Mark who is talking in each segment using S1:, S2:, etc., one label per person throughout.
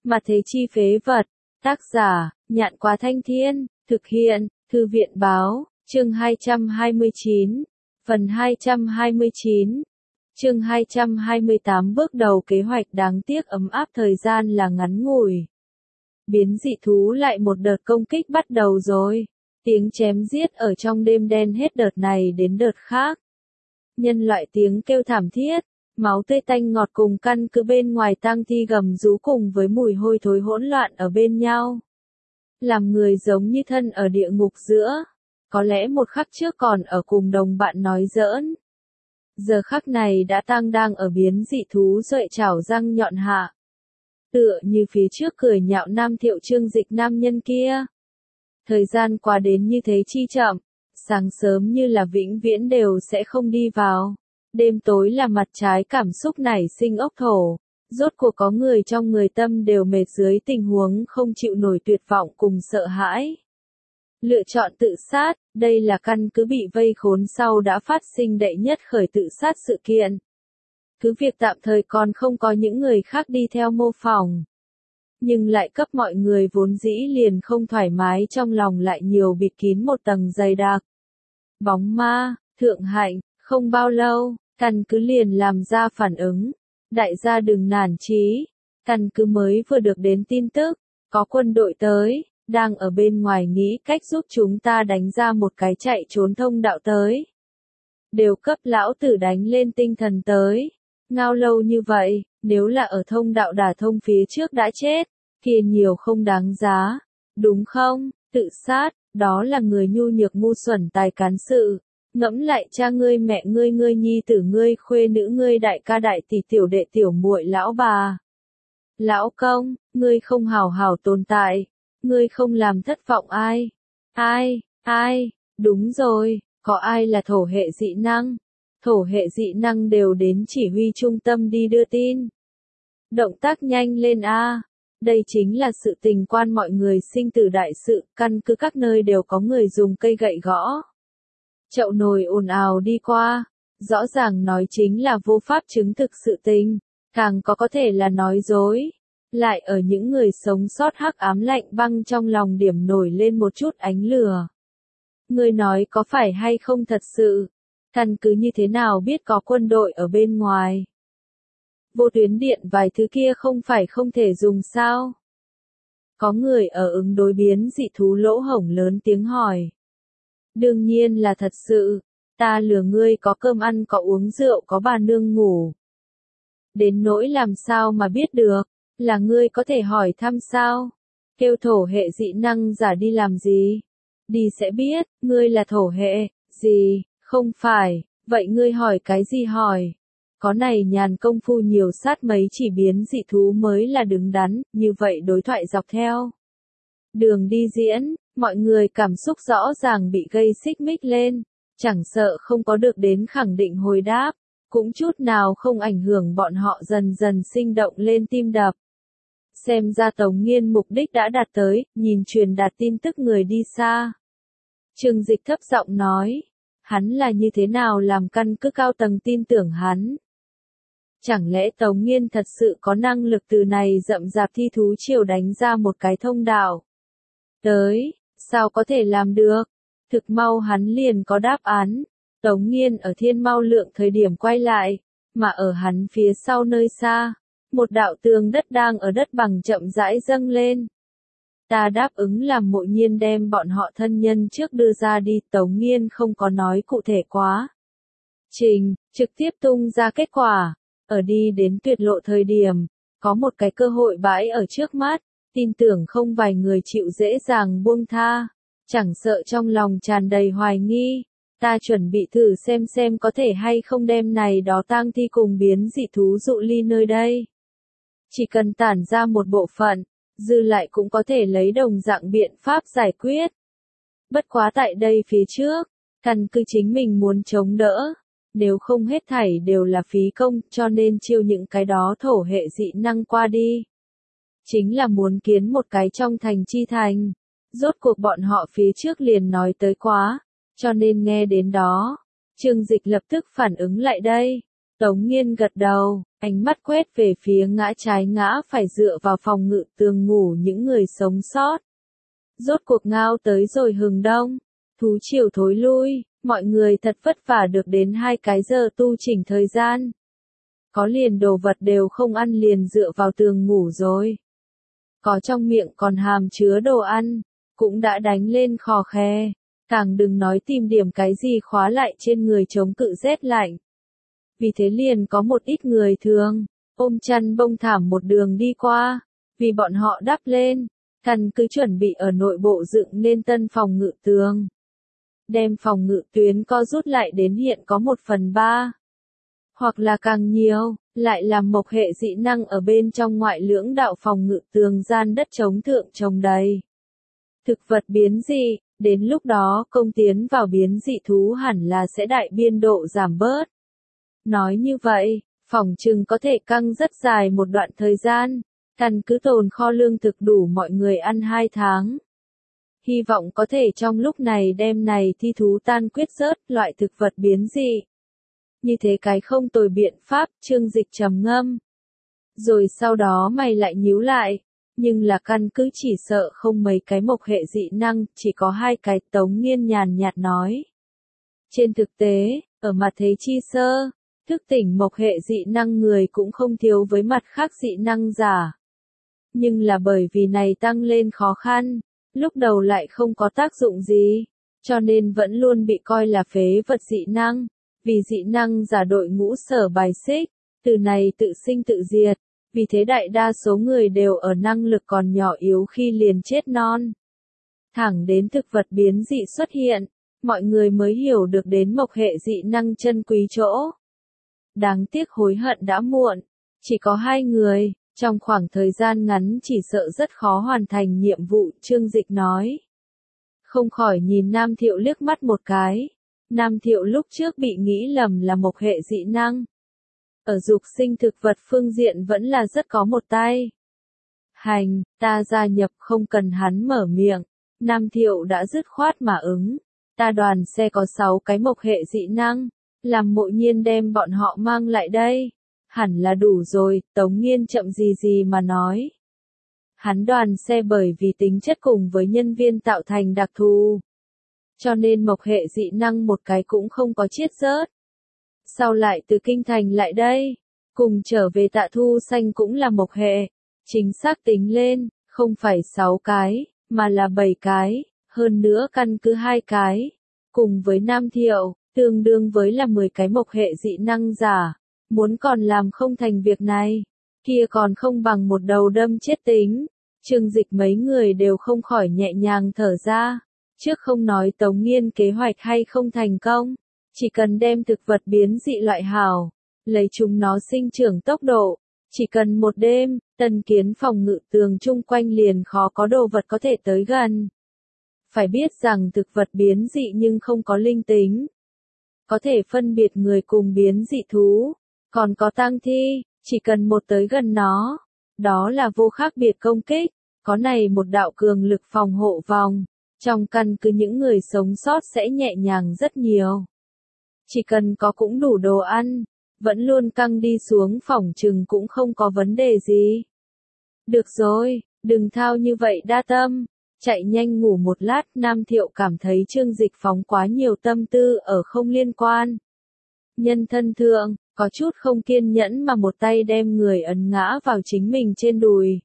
S1: Mà thế chi phế vật. Tác giả, Nhạn Quá Thanh Thiên, thực hiện, Thư viện Báo, chương 229, phần 229, chương 228 bước đầu kế hoạch đáng tiếc ấm áp thời gian là ngắn ngủi. Biến dị thú lại một đợt công kích bắt đầu rồi, tiếng chém giết ở trong đêm đen hết đợt này đến đợt khác. Nhân loại tiếng kêu thảm thiết, máu tươi tanh ngọt cùng căn cứ bên ngoài tang thi gầm rú cùng với mùi hôi thối hỗn loạn ở bên nhau. Làm người giống như thân ở địa ngục giữa, có lẽ một khắc trước còn ở cùng đồng bạn nói giỡn. Giờ khắc này đã đang ở biến dị thú rợi chảo răng nhọn hạ. Tựa như phía trước cười nhạo Nam Thiệu Trương Dịch nam nhân kia. Thời gian qua đến như thế chi chậm, sáng sớm như là vĩnh viễn đều sẽ không đi vào. Đêm tối là mặt trái cảm xúc nảy sinh ốc thổ. Rốt cuộc có người trong người tâm đều mệt dưới tình huống không chịu nổi tuyệt vọng cùng sợ hãi. Lựa chọn tự sát, đây là căn cứ bị vây khốn sau đã phát sinh đệ nhất khởi tự sát sự kiện. Cứ việc tạm thời còn không có những người khác đi theo mô phỏng. Nhưng lại cấp mọi người vốn dĩ liền không thoải mái trong lòng lại nhiều bịt kín một tầng dày đặc. Bóng ma, thượng hạnh, không bao lâu, căn cứ liền làm ra phản ứng. Đại gia đừng nản chí, căn cứ mới vừa được đến tin tức, có quân đội tới, đang ở bên ngoài nghĩ cách giúp chúng ta đánh ra một cái chạy trốn thông đạo tới. Đều cấp lão tử đánh lên tinh thần tới. Ngao lâu như vậy, nếu là ở thông đạo đả thông phía trước đã chết, kia nhiều không đáng giá, đúng không? Tự sát, đó là người nhu nhược ngu xuẩn tài cán sự. Ngẫm lại cha ngươi mẹ ngươi ngươi nhi tử ngươi khuê nữ ngươi đại ca đại tỷ tiểu đệ tiểu muội lão bà. Lão công, ngươi không hào hào tồn tại, ngươi không làm thất vọng ai? Ai, đúng rồi, có ai là thổ hệ dị năng? Thổ hệ dị năng đều đến chỉ huy trung tâm đi đưa tin. Động tác nhanh lên a. Đây chính là sự tình quan mọi người sinh tử đại sự, căn cứ các nơi đều có người dùng cây gậy gõ. Chậu nồi ồn ào đi qua, rõ ràng nói chính là vô pháp chứng thực sự tình, càng có thể là nói dối. Lại ở những người sống sót hắc ám lạnh băng trong lòng điểm nổi lên một chút ánh lửa. Người nói có phải hay không thật sự? Căn cứ như thế nào biết có quân đội ở bên ngoài? Vô tuyến điện vài thứ kia không phải không thể dùng sao? Có người ở ứng đối biến dị thú lỗ hổng lớn tiếng hỏi. Đương nhiên là thật sự, ta lừa ngươi có cơm ăn có uống rượu có bà nương ngủ. Đến nỗi làm sao mà biết được, là ngươi có thể hỏi thăm sao? Kêu thổ hệ dị năng giả đi làm gì? Đi sẽ biết, ngươi là thổ hệ, gì, không phải, vậy ngươi hỏi cái gì hỏi? Có này nhàn công phu nhiều sát mấy chỉ biến dị thú mới là đứng đắn, như vậy đối thoại dọc theo. Đường đi diễn, mọi người cảm xúc rõ ràng bị gây xích mích lên, chẳng sợ không có được đến khẳng định hồi đáp, cũng chút nào không ảnh hưởng bọn họ dần dần sinh động lên tim đập. Xem ra Tống Nghiên mục đích đã đạt tới, nhìn truyền đạt tin tức người đi xa. Trương Dịch thấp giọng nói, hắn là như thế nào làm căn cứ cao tầng tin tưởng hắn. Chẳng lẽ Tống Nghiên thật sự có năng lực từ này rậm rạp thi thú triều đánh ra một cái thông đạo? Tới, sao có thể làm được? Thực mau hắn liền có đáp án. Tống Nghiên ở Thiên Mau Lượng thời điểm quay lại, mà ở hắn phía sau nơi xa, một đạo tường đất đang ở đất bằng chậm rãi dâng lên. Ta đáp ứng làm Mộ Nhiên đem bọn họ thân nhân trước đưa ra đi, Tống Nghiên không có nói cụ thể quá. Trực tiếp tung ra kết quả, ở đi đến tuyệt lộ thời điểm, có một cái cơ hội bãi ở trước mắt, tin tưởng không vài người chịu dễ dàng buông tha, chẳng sợ trong lòng tràn đầy hoài nghi. Ta chuẩn bị thử xem có thể hay không đem này đó tang thi cùng biến dị thú dụ ly nơi đây. Chỉ cần tản ra một bộ phận, dư lại cũng có thể lấy đồng dạng biện pháp giải quyết. Bất quá tại đây phía trước, căn cứ chính mình muốn chống đỡ, nếu không hết thảy đều là phí công, cho nên chiêu những cái đó thổ hệ dị năng qua đi. Chính là muốn kiến một cái trong thành chi thành. Rốt cuộc bọn họ phía trước liền nói tới quá, cho nên nghe đến đó, Trương Dịch lập tức phản ứng lại đây. Tống Nghiên gật đầu, Ánh mắt quét về phía ngã trái ngã phải dựa vào phòng ngự tường ngủ những người sống sót. Rốt cuộc ngao tới rồi hừng đông. Thú triều thối lui, mọi người thật vất vả được đến 2 cái giờ tu chỉnh thời gian. Có liền đồ vật đều không ăn liền dựa vào tường ngủ rồi. Có trong miệng còn hàm chứa đồ ăn, cũng đã đánh lên khò khe. Càng đừng nói tìm điểm cái gì khóa lại trên người chống cự rét lạnh. Vì thế liền có một ít người thường, ôm chăn bông thảm một đường đi qua, vì bọn họ đắp lên, căn cứ chuẩn bị ở nội bộ dựng nên tân phòng ngự tường. Đem phòng ngự tuyến co rút lại đến hiện có 1/3. Hoặc là càng nhiều, lại làm mộc hệ dị năng ở bên trong ngoại lưỡng đạo phòng ngự tường gian đất chống thượng trồng đầy. Thực vật biến dị, đến lúc đó công tiến vào biến dị thú hẳn là sẽ đại biên độ giảm bớt. Nói như vậy, phỏng chừng có thể căng rất dài một đoạn thời gian, căn cứ tồn kho lương thực đủ mọi người ăn 2 tháng. Hy vọng có thể trong lúc này đem này thi thú tan quyết rớt loại thực vật biến dị. Như thế cái không tồi biện pháp, Trương Dịch trầm ngâm. Rồi sau đó mày lại nhíu lại, nhưng là căn cứ chỉ sợ không mấy cái mộc hệ dị năng, chỉ có 2 cái. Tống Nghiên nhàn nhạt nói. Trên thực tế, ở mặt thế chi sơ, thức tỉnh mộc hệ dị năng người cũng không thiếu với mặt khác dị năng giả. Nhưng là bởi vì này tăng lên khó khăn, lúc đầu lại không có tác dụng gì, cho nên vẫn luôn bị coi là phế vật dị năng, vì dị năng giả đội ngũ sở bài xích, từ này tự sinh tự diệt, vì thế đại đa số người đều ở năng lực còn nhỏ yếu khi liền chết non. Thẳng đến thực vật biến dị xuất hiện, mọi người mới hiểu được đến mộc hệ dị năng chân quý chỗ. Đáng tiếc hối hận đã muộn, chỉ có 2 người. Trong khoảng thời gian ngắn chỉ sợ rất khó hoàn thành nhiệm vụ, Trương Dịch nói. Không khỏi nhìn Nam Thiệu liếc mắt một cái. Nam Thiệu lúc trước bị nghĩ lầm là mộc hệ dị năng. Ở dục sinh thực vật phương diện vẫn là rất có một tay. Hành, ta gia nhập không cần hắn mở miệng. Nam Thiệu đã dứt khoát mà ứng. Ta đoàn xe có 6 cái mộc hệ dị năng. Làm Mộ Nhiên đem bọn họ mang lại đây. Hẳn là đủ rồi, Tống Nghiên chậm gì mà nói. Hắn đoàn xe bởi vì tính chất cùng với nhân viên tạo thành đặc thù. Cho nên mộc hệ dị năng một cái cũng không có chiết rớt. Sau lại từ kinh thành lại đây, cùng trở về Tạ Thu Xanh cũng là mộc hệ. Chính xác tính lên, không phải 6 cái, mà là 7 cái, hơn nữa căn cứ 2 cái. Cùng với Nam Thiệu, tương đương với là 10 cái mộc hệ dị năng giả. Muốn còn làm không thành việc này, kia còn không bằng một đầu đâm chết tính. Trương Dịch mấy người đều không khỏi nhẹ nhàng thở ra. Trước không nói Tống Nghiên kế hoạch hay không thành công, chỉ cần đem thực vật biến dị loại hảo, lấy chúng nó sinh trưởng tốc độ, chỉ cần một đêm, tân kiến phòng ngự tường chung quanh liền khó có đồ vật có thể tới gần. Phải biết rằng thực vật biến dị nhưng không có linh tính, có thể phân biệt người cùng biến dị thú. Còn có tang thi, chỉ cần một tới gần nó, đó là vô khác biệt công kích, có này một đạo cường lực phòng hộ vòng, trong căn cứ những người sống sót sẽ nhẹ nhàng rất nhiều. Chỉ cần có cũng đủ đồ ăn, vẫn luôn căng đi xuống phỏng chừng cũng không có vấn đề gì. Được rồi, đừng thao như vậy đa tâm, chạy nhanh ngủ một lát. Nam Thiệu cảm thấy Trương Dịch phóng quá nhiều tâm tư ở không liên quan. Nhân thân thượng, có chút không kiên nhẫn mà một tay đem người ấn ngã vào chính mình trên đùi.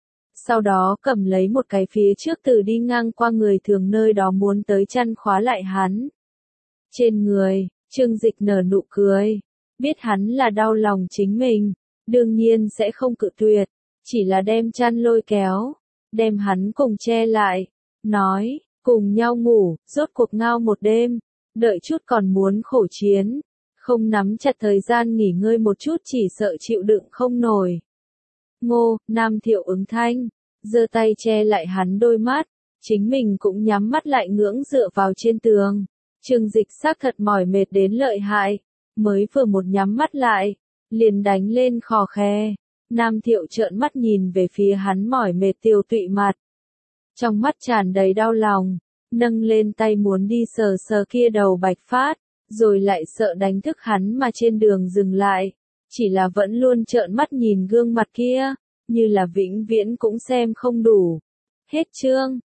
S1: Sau đó cầm lấy một cái phía trước từ đi ngang qua người thường nơi đó muốn tới chăn khóa lại hắn. Trên người, Trương Dịch nở nụ cười, biết hắn là đau lòng chính mình, đương nhiên sẽ không cự tuyệt, chỉ là đem chăn lôi kéo, đem hắn cùng che lại, nói, cùng nhau ngủ, rốt cuộc ngao một đêm, đợi chút còn muốn khổ chiến. Không nắm chặt thời gian nghỉ ngơi một chút chỉ sợ chịu đựng không nổi. Ngô, Nam Thiệu ứng thanh, giơ tay che lại hắn đôi mắt, chính mình cũng nhắm mắt lại ngưỡng dựa vào trên tường. Trương Dịch xác thật mỏi mệt đến lợi hại, mới vừa một nhắm mắt lại, liền đánh lên khò khe. Nam Thiệu trợn mắt nhìn về phía hắn mỏi mệt tiêu tụy mặt. Trong mắt tràn đầy đau lòng, nâng lên tay muốn đi sờ sờ kia đầu bạch phát. Rồi lại sợ đánh thức hắn mà trên đường dừng lại, chỉ là vẫn luôn trợn mắt nhìn gương mặt kia, như là vĩnh viễn cũng xem không đủ. Hết chương.